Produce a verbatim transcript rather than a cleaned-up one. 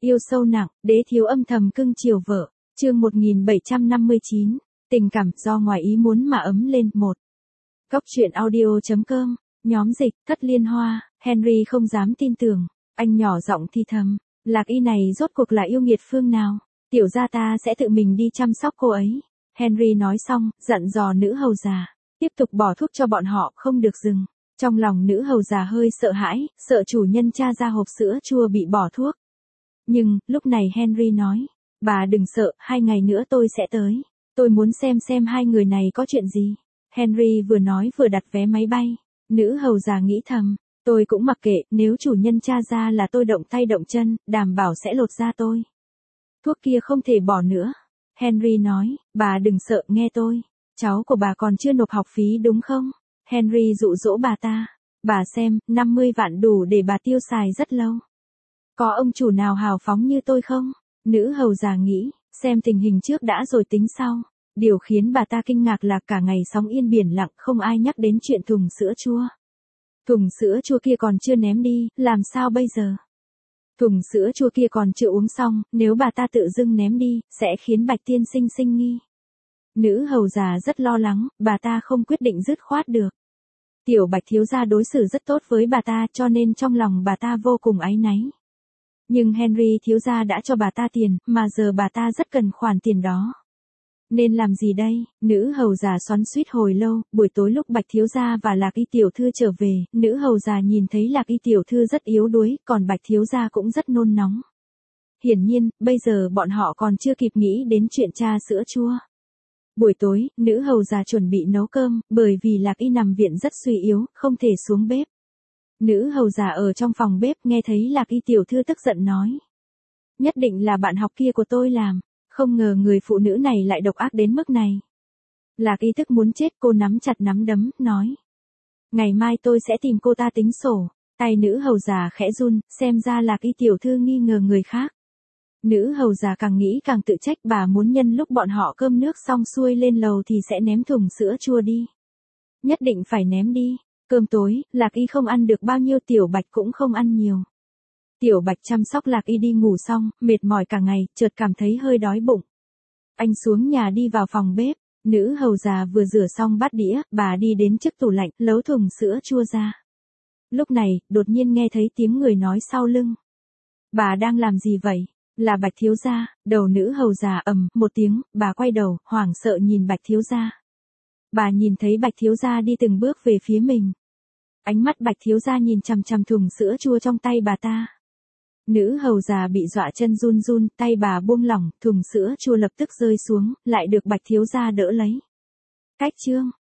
Yêu sâu nặng, đế thiếu âm thầm cưng chiều vợ. Chương một nghìn bảy trăm năm mươi chín, tình cảm do ngoài ý muốn mà ấm lên. Một. Góc truyện audio chấm com, nhóm dịch, Thất Liên Hoa. Henry không dám tin tưởng, anh nhỏ giọng thì thầm, Lạc Y này rốt cuộc là yêu nghiệt phương nào? Tiểu gia ta sẽ tự mình đi chăm sóc cô ấy. Henry nói xong, dặn dò nữ hầu già, tiếp tục bỏ thuốc cho bọn họ, không được dừng. Trong lòng nữ hầu già hơi sợ hãi, sợ chủ nhân tra ra hộp sữa chua bị bỏ thuốc. Nhưng, lúc này Henry nói, bà đừng sợ, hai ngày nữa tôi sẽ tới. Tôi muốn xem xem hai người này có chuyện gì. Henry vừa nói vừa đặt vé máy bay. Nữ hầu già nghĩ thầm, tôi cũng mặc kệ, nếu chủ nhân tra ra là tôi động tay động chân, đảm bảo sẽ lột da tôi. Thuốc kia không thể bỏ nữa. Henry nói, bà đừng sợ, nghe tôi. Cháu của bà còn chưa nộp học phí đúng không? Henry dụ dỗ bà ta. Bà xem, năm mươi vạn đủ để bà tiêu xài rất lâu. Có ông chủ nào hào phóng như tôi không? Nữ hầu già nghĩ, xem tình hình trước đã rồi tính sau. Điều khiến bà ta kinh ngạc là cả ngày sóng yên biển lặng, không ai nhắc đến chuyện thùng sữa chua. Thùng sữa chua kia còn chưa ném đi, làm sao bây giờ? Thùng sữa chua kia còn chưa uống xong, nếu bà ta tự dưng ném đi, sẽ khiến Bạch tiên sinh sinh nghi. Nữ hầu già rất lo lắng, bà ta không quyết định dứt khoát được. Tiểu Bạch thiếu gia đối xử rất tốt với bà ta, cho nên trong lòng bà ta vô cùng áy náy. Nhưng Henry thiếu gia đã cho bà ta tiền, mà giờ bà ta rất cần khoản tiền đó. Nên làm gì đây? Nữ hầu già xoắn xuýt hồi lâu. Buổi tối lúc Bạch thiếu gia và Lạc Y tiểu thư trở về, nữ hầu già nhìn thấy Lạc Y tiểu thư rất yếu đuối, còn Bạch thiếu gia cũng rất nôn nóng. Hiển nhiên, bây giờ bọn họ còn chưa kịp nghĩ đến chuyện tra sữa chua. Buổi tối, nữ hầu già chuẩn bị nấu cơm, bởi vì Lạc Y nằm viện rất suy yếu, không thể xuống bếp. Nữ hầu già ở trong phòng bếp nghe thấy Lạc Y tiểu thư tức giận nói. Nhất định là bạn học kia của tôi làm, không ngờ người phụ nữ này lại độc ác đến mức này. Lạc Y tức muốn chết, cô nắm chặt nắm đấm, nói. Ngày mai tôi sẽ tìm cô ta tính sổ. Tay nữ hầu già khẽ run, xem ra Lạc Y tiểu thư nghi ngờ người khác. Nữ hầu già càng nghĩ càng tự trách, bà muốn nhân lúc bọn họ cơm nước xong xuôi lên lầu thì sẽ ném thùng sữa chua đi. Nhất định phải ném đi. Cơm tối, Lạc Y không ăn được bao nhiêu, Tiểu Bạch cũng không ăn nhiều. Tiểu Bạch chăm sóc Lạc Y đi ngủ xong, mệt mỏi cả ngày, chợt cảm thấy hơi đói bụng. Anh xuống nhà đi vào phòng bếp, nữ hầu già vừa rửa xong bát đĩa, bà đi đến trước tủ lạnh, lấu thùng sữa chua ra. Lúc này, đột nhiên nghe thấy tiếng người nói sau lưng. Bà đang làm gì vậy? Là Bạch thiếu gia. Đầu nữ hầu già ầm một tiếng, bà quay đầu, hoảng sợ nhìn Bạch thiếu gia. Bà nhìn thấy Bạch thiếu gia đi từng bước về phía mình. Ánh mắt Bạch thiếu gia nhìn chằm chằm thùng sữa chua trong tay bà ta. Nữ hầu già bị dọa chân run run, tay bà buông lỏng, thùng sữa chua lập tức rơi xuống, lại được Bạch thiếu gia đỡ lấy. Cách chương